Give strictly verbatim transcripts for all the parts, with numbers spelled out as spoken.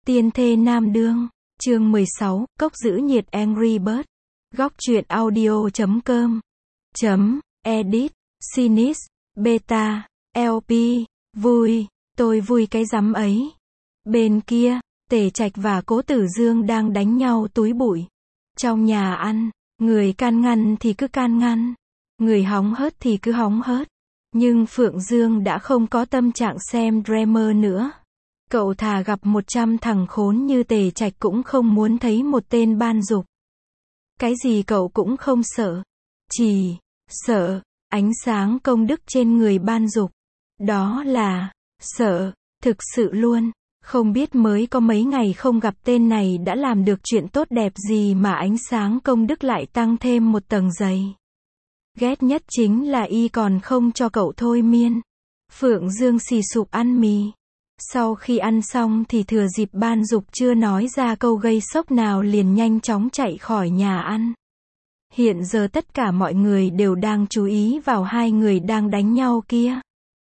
Tiên thê nam đương, chương mười sáu, cốc giữ nhiệt Angry Bird. Góc truyện audio chấm com. Chấm, edit, Sinis, beta, lp, vui, tôi vui cái rắm ấy. Bên kia, Tề Trạch và Cố Tử Dương đang đánh nhau túi bụi. Trong nhà ăn, người can ngăn thì cứ can ngăn, người hóng hớt thì cứ hóng hớt. Nhưng Phượng Dương đã không có tâm trạng xem drama nữa. Cậu thà gặp một trăm thằng khốn như Tề Trạch cũng không muốn thấy một tên ban dục. Cái gì cậu cũng không sợ. Chỉ sợ ánh sáng công đức trên người ban dục. Đó là sợ, thực sự luôn. Không biết mới có mấy ngày không gặp tên này đã làm được chuyện tốt đẹp gì mà ánh sáng công đức lại tăng thêm một tầng dày. Ghét nhất chính là y còn không cho cậu thôi miên. Phượng Dương xì sụp ăn mì. Sau khi ăn xong thì thừa dịp ban dục chưa nói ra câu gây sốc nào liền nhanh chóng chạy khỏi nhà ăn. Hiện giờ tất cả mọi người đều đang chú ý vào hai người đang đánh nhau kia.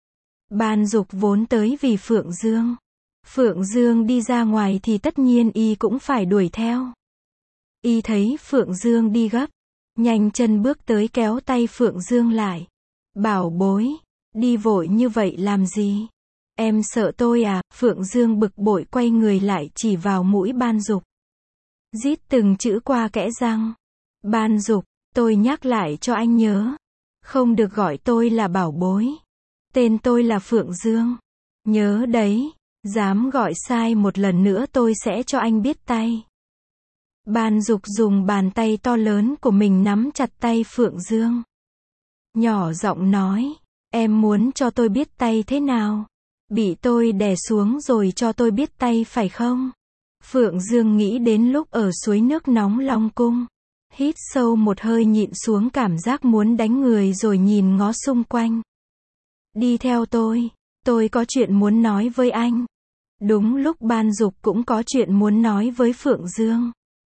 Ban dục vốn tới vì Phượng Dương. Phượng Dương đi ra ngoài thì tất nhiên y cũng phải đuổi theo. Y thấy Phượng Dương đi gấp, nhanh chân bước tới kéo tay Phượng Dương lại. Bảo bối, đi vội như vậy làm gì? Em sợ tôi à? Phượng Dương bực bội quay người lại chỉ vào mũi ban dục. Rít từng chữ qua kẽ răng. Ban dục, tôi nhắc lại cho anh nhớ. Không được gọi tôi là bảo bối. Tên tôi là Phượng Dương. Nhớ đấy, dám gọi sai một lần nữa tôi sẽ cho anh biết tay. Ban dục dùng bàn tay to lớn của mình nắm chặt tay Phượng Dương. Nhỏ giọng nói, em muốn cho tôi biết tay thế nào? Bị tôi đè xuống rồi cho tôi biết tay phải không? Phượng Dương nghĩ đến lúc ở suối nước nóng Long Cung. Hít sâu một hơi nhịn xuống cảm giác muốn đánh người rồi nhìn ngó xung quanh. Đi theo tôi, tôi có chuyện muốn nói với anh. Đúng lúc ban dục cũng có chuyện muốn nói với Phượng Dương.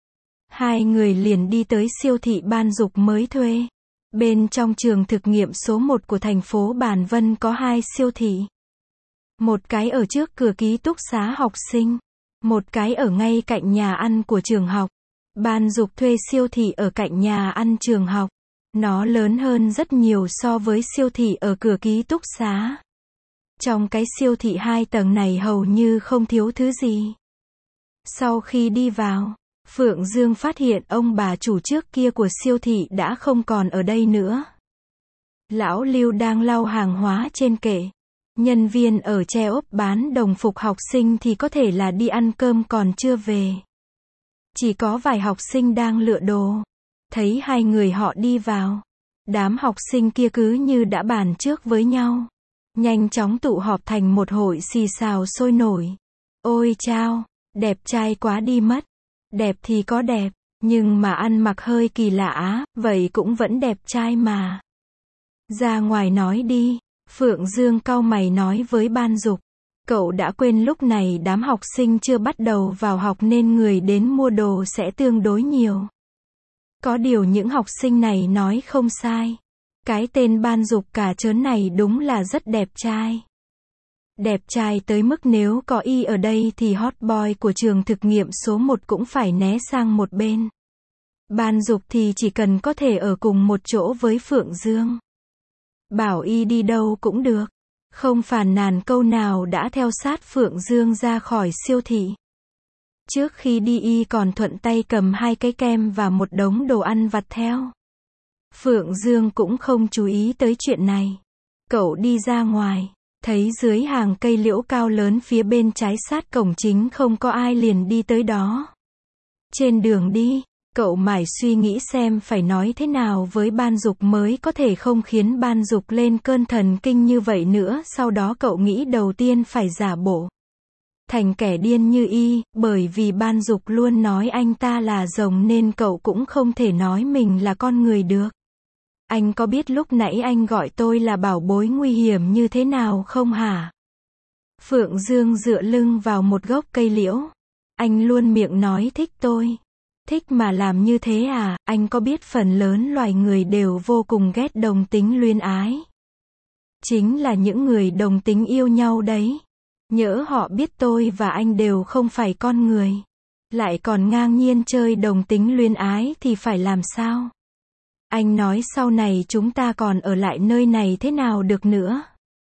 Hai người liền đi tới siêu thị ban dục mới thuê. Bên trong trường thực nghiệm số một của thành phố Bàn Vân có hai siêu thị. Một cái ở trước cửa ký túc xá học sinh. Một cái ở ngay cạnh nhà ăn của trường học. Ban dục thuê siêu thị ở cạnh nhà ăn trường học. Nó lớn hơn rất nhiều so với siêu thị ở cửa ký túc xá. Trong cái siêu thị hai tầng này hầu như không thiếu thứ gì. Sau khi đi vào, Phượng Dương phát hiện ông bà chủ trước kia của siêu thị đã không còn ở đây nữa. Lão Lưu đang lau hàng hóa trên kệ. Nhân viên ở Tre Ốp bán đồng phục học sinh thì có thể là đi ăn cơm còn chưa về. Chỉ có vài học sinh đang lựa đồ. Thấy hai người họ đi vào, đám học sinh kia cứ như đã bàn trước với nhau. Nhanh chóng tụ họp thành một hội xì xào sôi nổi. Ôi chao, đẹp trai quá đi mất. Đẹp thì có đẹp, nhưng mà ăn mặc hơi kỳ lạ á, vậy cũng vẫn đẹp trai mà. Ra ngoài nói đi, Phượng Dương cau mày nói với ban dục. Cậu đã quên lúc này đám học sinh chưa bắt đầu vào học nên người đến mua đồ sẽ tương đối nhiều. Có điều những học sinh này nói không sai. Cái tên ban dục cả trớn này đúng là rất đẹp trai. Đẹp trai tới mức nếu có y ở đây thì hot boy của trường thực nghiệm số một cũng phải né sang một bên. Ban dục thì chỉ cần có thể ở cùng một chỗ với Phượng Dương. Bảo y đi đâu cũng được. Không phàn nàn câu nào đã theo sát Phượng Dương ra khỏi siêu thị. Trước khi đi y còn thuận tay cầm hai cái kem và một đống đồ ăn vặt theo. Phượng Dương cũng không chú ý tới chuyện này. Cậu đi ra ngoài, thấy dưới hàng cây liễu cao lớn phía bên trái sát cổng chính không có ai liền đi tới đó. Trên đường đi, cậu mải suy nghĩ xem phải nói thế nào với ban dục mới có thể không khiến ban dục lên cơn thần kinh như vậy nữa. Sau đó cậu nghĩ đầu tiên phải giả bộ thành kẻ điên như y, bởi vì ban dục luôn nói anh ta là rồng nên cậu cũng không thể nói mình là con người được. Anh có biết lúc nãy anh gọi tôi là bảo bối nguy hiểm như thế nào không hả? Phượng Dương dựa lưng vào một gốc cây liễu. Anh luôn miệng nói thích tôi. Thích mà làm như thế à? Anh có biết phần lớn loài người đều vô cùng ghét đồng tính luyến ái. Chính là những người đồng tính yêu nhau đấy. Nhỡ họ biết tôi và anh đều không phải con người, lại còn ngang nhiên chơi đồng tính luyến ái thì phải làm sao? Anh nói sau này chúng ta còn ở lại nơi này thế nào được nữa?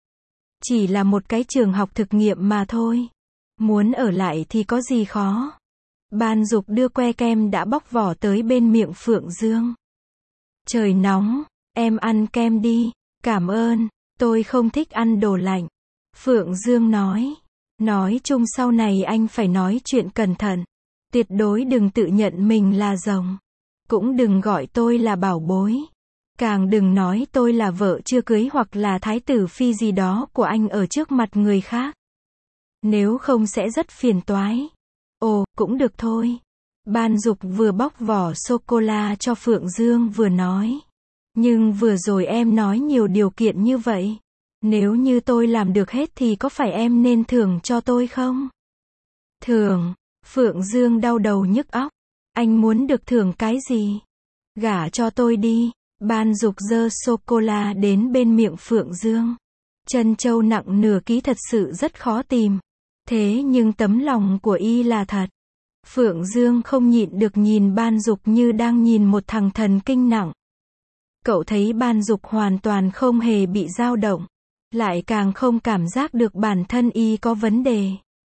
Chỉ là một cái trường học thực nghiệm mà thôi. Muốn ở lại thì có gì khó. Ban Dục đưa que kem đã bóc vỏ tới bên miệng Phượng Dương. Trời nóng, em ăn kem đi. Cảm ơn, tôi không thích ăn đồ lạnh. Phượng Dương nói. Nói chung sau này anh phải nói chuyện cẩn thận. Tuyệt đối đừng tự nhận mình là rồng. Cũng đừng gọi tôi là bảo bối. Càng đừng nói tôi là vợ chưa cưới hoặc là thái tử phi gì đó của anh ở trước mặt người khác. Nếu không sẽ rất phiền toái. Ồ, cũng được thôi. Ban Dục vừa bóc vỏ sô-cô-la cho Phượng Dương vừa nói. Nhưng vừa rồi em nói nhiều điều kiện như vậy. Nếu như tôi làm được hết thì có phải em nên thưởng cho tôi không? Thưởng? Phượng Dương đau đầu nhức óc. Anh muốn được thưởng cái gì? Gả cho tôi đi. Ban Dục giơ sô-cô-la đến bên miệng Phượng Dương. Trân châu nặng nửa ký thật sự rất khó tìm. Thế nhưng tấm lòng của y là thật. Phượng Dương không nhịn được nhìn Ban Dục như đang nhìn một thằng thần kinh nặng. Cậu thấy Ban Dục hoàn toàn không hề bị dao động. Lại càng không cảm giác được bản thân y có vấn đề.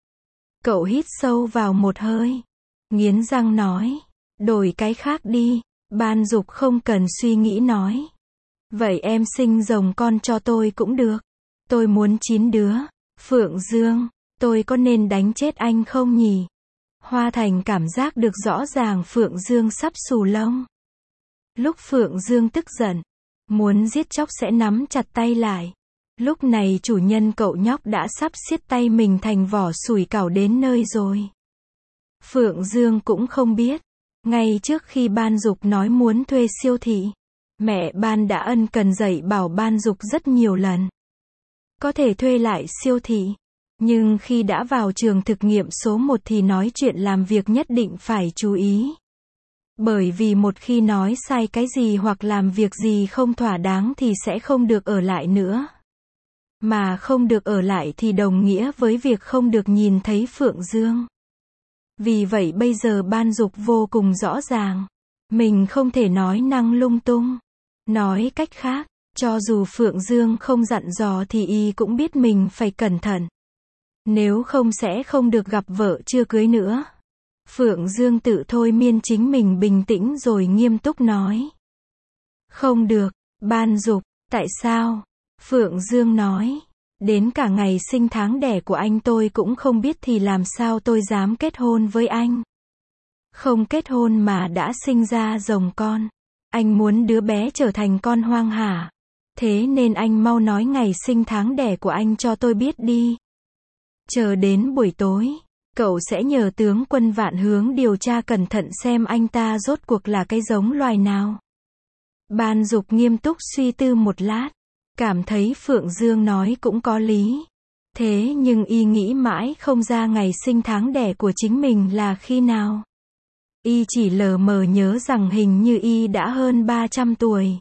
Cậu hít sâu vào một hơi. Nghiến răng nói. Đổi cái khác đi. Ban Dục không cần suy nghĩ nói. Vậy em sinh rồng con cho tôi cũng được. Tôi muốn chín đứa. Phượng Dương, tôi có nên đánh chết anh không nhỉ? Hoa Thành cảm giác được rõ ràng Phượng Dương sắp xù lông. Lúc Phượng Dương tức giận, muốn giết chóc sẽ nắm chặt tay lại. Lúc này chủ nhân cậu nhóc đã sắp siết tay mình thành vỏ sủi cảo đến nơi rồi. Phượng Dương cũng không biết. Ngay trước khi Ban Dục nói muốn thuê siêu thị, mẹ Ban đã ân cần dạy bảo Ban Dục rất nhiều lần. Có thể thuê lại siêu thị. Nhưng khi đã vào trường thực nghiệm số một thì nói chuyện làm việc nhất định phải chú ý. Bởi vì một khi nói sai cái gì hoặc làm việc gì không thỏa đáng thì sẽ không được ở lại nữa. Mà không được ở lại thì đồng nghĩa với việc không được nhìn thấy Phượng Dương. Vì vậy bây giờ Ban Dục vô cùng rõ ràng. Mình không thể nói năng lung tung. Nói cách khác, cho dù Phượng Dương không dặn dò thì y cũng biết mình phải cẩn thận. Nếu không sẽ không được gặp vợ chưa cưới nữa. Phượng Dương tự thôi miên chính mình bình tĩnh rồi nghiêm túc nói. Không được, Ban Dục, tại sao? Phượng Dương nói. Đến cả ngày sinh tháng đẻ của anh tôi cũng không biết thì làm sao tôi dám kết hôn với anh. Không kết hôn mà đã sinh ra rồng con. Anh muốn đứa bé trở thành con hoang hả? Thế nên anh mau nói ngày sinh tháng đẻ của anh cho tôi biết đi. Chờ đến buổi tối, cậu sẽ nhờ tướng quân Vạn Hướng điều tra cẩn thận xem anh ta rốt cuộc là cái giống loài nào. Ban Dục nghiêm túc suy tư một lát. Cảm thấy Phượng Dương nói cũng có lý. Thế nhưng y nghĩ mãi không ra ngày sinh tháng đẻ của chính mình là khi nào. Y chỉ lờ mờ nhớ rằng hình như y đã hơn ba trăm tuổi.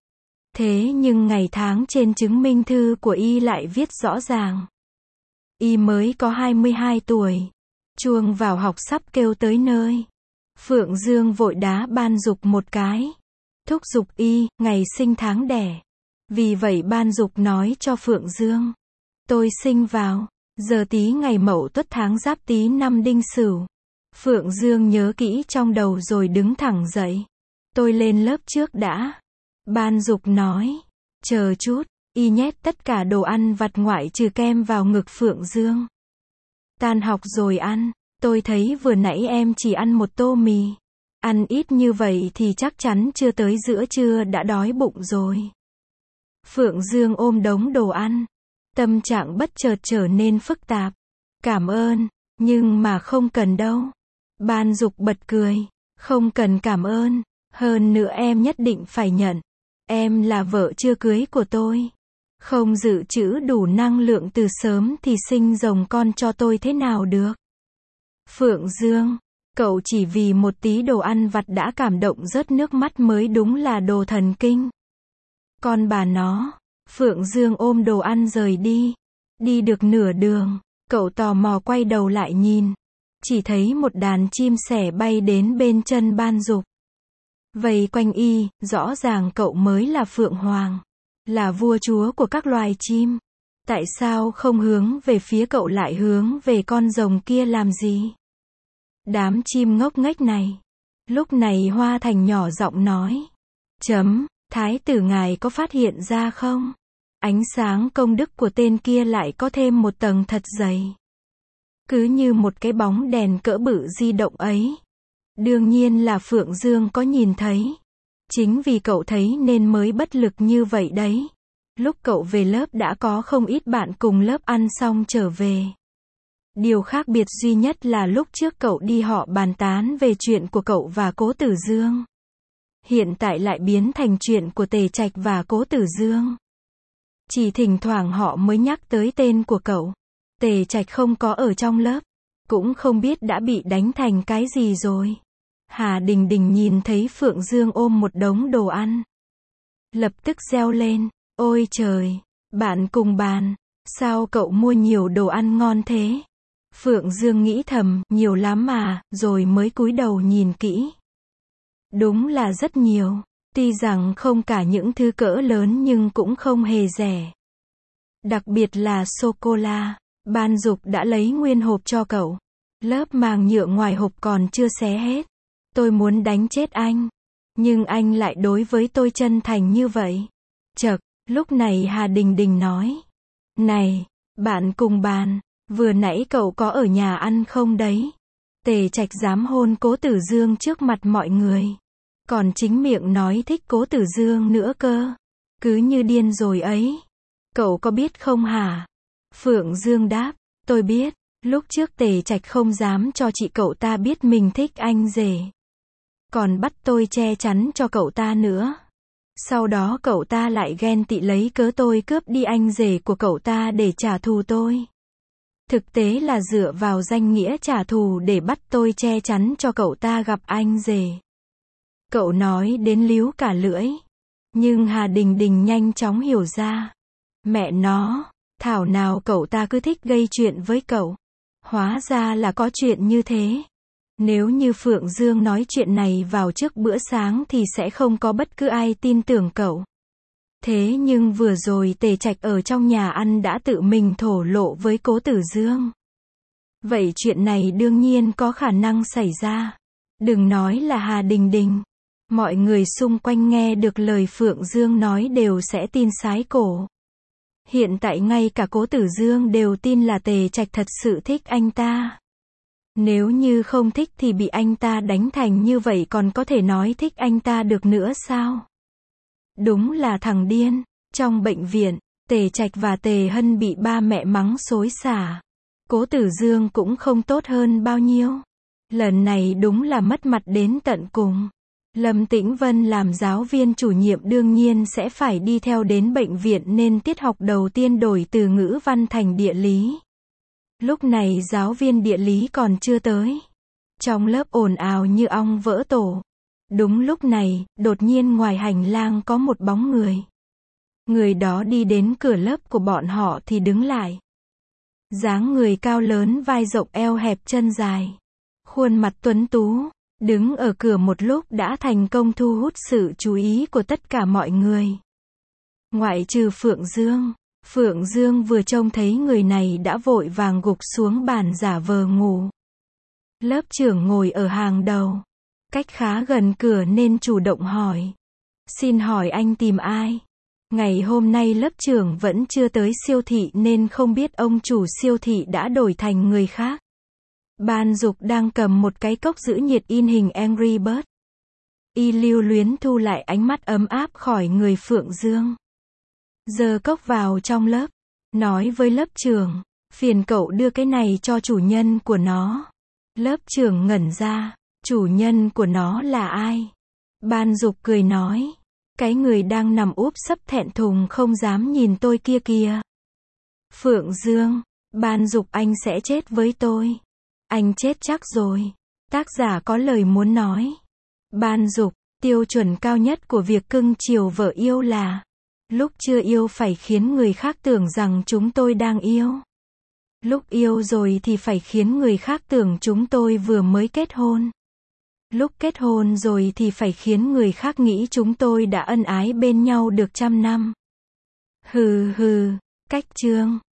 Thế nhưng ngày tháng trên chứng minh thư của y lại viết rõ ràng. Y mới có hai mươi hai tuổi. Chuông vào học sắp kêu tới nơi. Phượng Dương vội đá Ban Dục một cái. Thúc giục y, ngày sinh tháng đẻ. Vì vậy Ban Dục nói cho Phượng Dương. Tôi sinh vào giờ Tý ngày Mậu Tuất tháng Giáp Tý năm Đinh Sửu. Phượng Dương nhớ kỹ trong đầu rồi đứng thẳng dậy. Tôi lên lớp trước đã. Ban Dục nói. Chờ chút. Y nhét tất cả đồ ăn vặt ngoại trừ kem vào ngực Phượng Dương. Tan học rồi ăn. Tôi thấy vừa nãy em chỉ ăn một tô mì. Ăn ít như vậy thì chắc chắn chưa tới giữa trưa đã đói bụng rồi. Phượng Dương ôm đống đồ ăn. Tâm trạng bất chợt trở nên phức tạp. Cảm ơn, nhưng mà không cần đâu. Ban Dục bật cười. Không cần cảm ơn. Hơn nữa em nhất định phải nhận. Em là vợ chưa cưới của tôi. Không dự trữ đủ năng lượng từ sớm thì sinh rồng con cho tôi thế nào được. Phượng Dương, cậu chỉ vì một tí đồ ăn vặt đã cảm động rớt nước mắt mới đúng là đồ thần kinh. Con bà nó. Phượng Dương ôm đồ ăn rời đi. Đi được nửa đường, Cậu tò mò quay đầu lại nhìn. Chỉ thấy một đàn chim sẻ bay đến bên chân Ban Dục. Vây quanh y, rõ ràng cậu mới là Phượng Hoàng. Là vua chúa của các loài chim. Tại sao không hướng về phía cậu lại hướng về con rồng kia làm gì? Đám chim ngốc nghếch này. Lúc này Hoa Thành nhỏ giọng nói. Chấm, thái tử ngài có phát hiện ra không? Ánh sáng công đức của tên kia lại có thêm một tầng thật dày. Cứ như một cái bóng đèn cỡ bự di động ấy. Đương nhiên là Phượng Dương có nhìn thấy. Chính vì cậu thấy nên mới bất lực như vậy đấy. Lúc cậu về lớp đã có không ít bạn cùng lớp ăn xong trở về. Điều khác biệt duy nhất là lúc trước cậu đi họ bàn tán về chuyện của cậu và Cố Tử Dương. Hiện tại lại biến thành chuyện của Tề Trạch và Cố Tử Dương. Chỉ thỉnh thoảng họ mới nhắc tới tên của cậu. Tề Trạch không có ở trong lớp. Cũng không biết đã bị đánh thành cái gì rồi. Hà Đình Đình nhìn thấy Phượng Dương ôm một đống đồ ăn. Lập tức reo lên. Ôi trời, bạn cùng bàn. Sao cậu mua nhiều đồ ăn ngon thế? Phượng Dương nghĩ thầm, nhiều lắm mà, rồi mới cúi đầu nhìn kỹ. Đúng là rất nhiều. Tuy rằng không cả những thứ cỡ lớn nhưng cũng không hề rẻ. Đặc biệt là sô-cô-la. Ban Dục đã lấy nguyên hộp cho cậu. Lớp màng nhựa ngoài hộp còn chưa xé hết. Tôi muốn đánh chết anh. Nhưng anh lại đối với tôi chân thành như vậy. Chậc, lúc này Hà Đình Đình nói. Này, bạn cùng bàn, vừa nãy cậu có ở nhà ăn không đấy? Tề Trạch dám hôn Cố Tử Dương trước mặt mọi người. Còn chính miệng nói thích Cố Tử Dương nữa cơ. Cứ như điên rồi ấy. Cậu có biết không hả? Phượng Dương đáp, tôi biết. Lúc trước Tề Trạch không dám cho chị cậu ta biết mình thích anh rể. Còn bắt tôi che chắn cho cậu ta nữa. Sau đó cậu ta lại ghen tị lấy cớ tôi cướp đi anh rể của cậu ta để trả thù tôi. Thực tế là dựa vào danh nghĩa trả thù để bắt tôi che chắn cho cậu ta gặp anh rể. Cậu nói đến líu cả lưỡi. Nhưng Hà Đình Đình nhanh chóng hiểu ra. Mẹ nó, thảo nào cậu ta cứ thích gây chuyện với cậu. Hóa ra là có chuyện như thế. Nếu như Phượng Dương nói chuyện này vào trước bữa sáng thì sẽ không có bất cứ ai tin tưởng cậu. Thế nhưng vừa rồi Tề Trạch ở trong nhà ăn đã tự mình thổ lộ với Cố Tử Dương. Vậy chuyện này đương nhiên có khả năng xảy ra. Đừng nói là Hà Đình Đình. Mọi người xung quanh nghe được lời Phượng Dương nói đều sẽ tin sái cổ. Hiện tại ngay cả Cố Tử Dương đều tin là Tề Trạch thật sự thích anh ta. Nếu như không thích thì bị anh ta đánh thành như vậy còn có thể nói thích anh ta được nữa sao? Đúng là thằng điên. Trong bệnh viện, Tề Trạch và Tề Hân bị ba mẹ mắng xối xả. Cố Tử Dương cũng không tốt hơn bao nhiêu. Lần này đúng là mất mặt đến tận cùng. Lâm Tĩnh Vân làm giáo viên chủ nhiệm đương nhiên sẽ phải đi theo đến bệnh viện nên tiết học đầu tiên đổi từ ngữ văn thành địa lý. Lúc này giáo viên địa lý còn chưa tới. Trong lớp ồn ào như ong vỡ tổ. Đúng lúc này, đột nhiên ngoài hành lang có một bóng người. Người đó đi đến cửa lớp của bọn họ thì đứng lại. Dáng người cao lớn, vai rộng, eo hẹp, chân dài. Khuôn mặt tuấn tú. Đứng ở cửa một lúc đã thành công thu hút sự chú ý của tất cả mọi người. Ngoại trừ Phượng Dương. Phượng Dương vừa trông thấy người này đã vội vàng gục xuống bàn giả vờ ngủ. Lớp trưởng ngồi ở hàng đầu. Cách khá gần cửa nên chủ động hỏi. Xin hỏi anh tìm ai? Ngày hôm nay lớp trưởng vẫn chưa tới siêu thị nên không biết ông chủ siêu thị đã đổi thành người khác. Ban Dục đang cầm một cái cốc giữ nhiệt in hình Angry Bird. Y lưu luyến thu lại ánh mắt ấm áp khỏi người Phượng Dương. Giơ cốc vào trong lớp. Nói với lớp trưởng. Phiền cậu đưa cái này cho chủ nhân của nó. Lớp trưởng ngẩn ra. Chủ nhân của nó là ai? Ban Dục cười nói. Cái người đang nằm úp sấp thẹn thùng không dám nhìn tôi kia kìa. Phượng Dương. Ban Dục, anh sẽ chết với tôi. Anh chết chắc rồi. Tác giả có lời muốn nói. Ban Dục. Tiêu chuẩn cao nhất của việc cưng chiều vợ yêu là lúc chưa yêu phải khiến người khác tưởng rằng chúng tôi đang yêu. Lúc yêu rồi thì phải khiến người khác tưởng chúng tôi vừa mới kết hôn. Lúc kết hôn rồi thì phải khiến người khác nghĩ chúng tôi đã ân ái bên nhau được trăm năm. Hừ hừ, cách chương.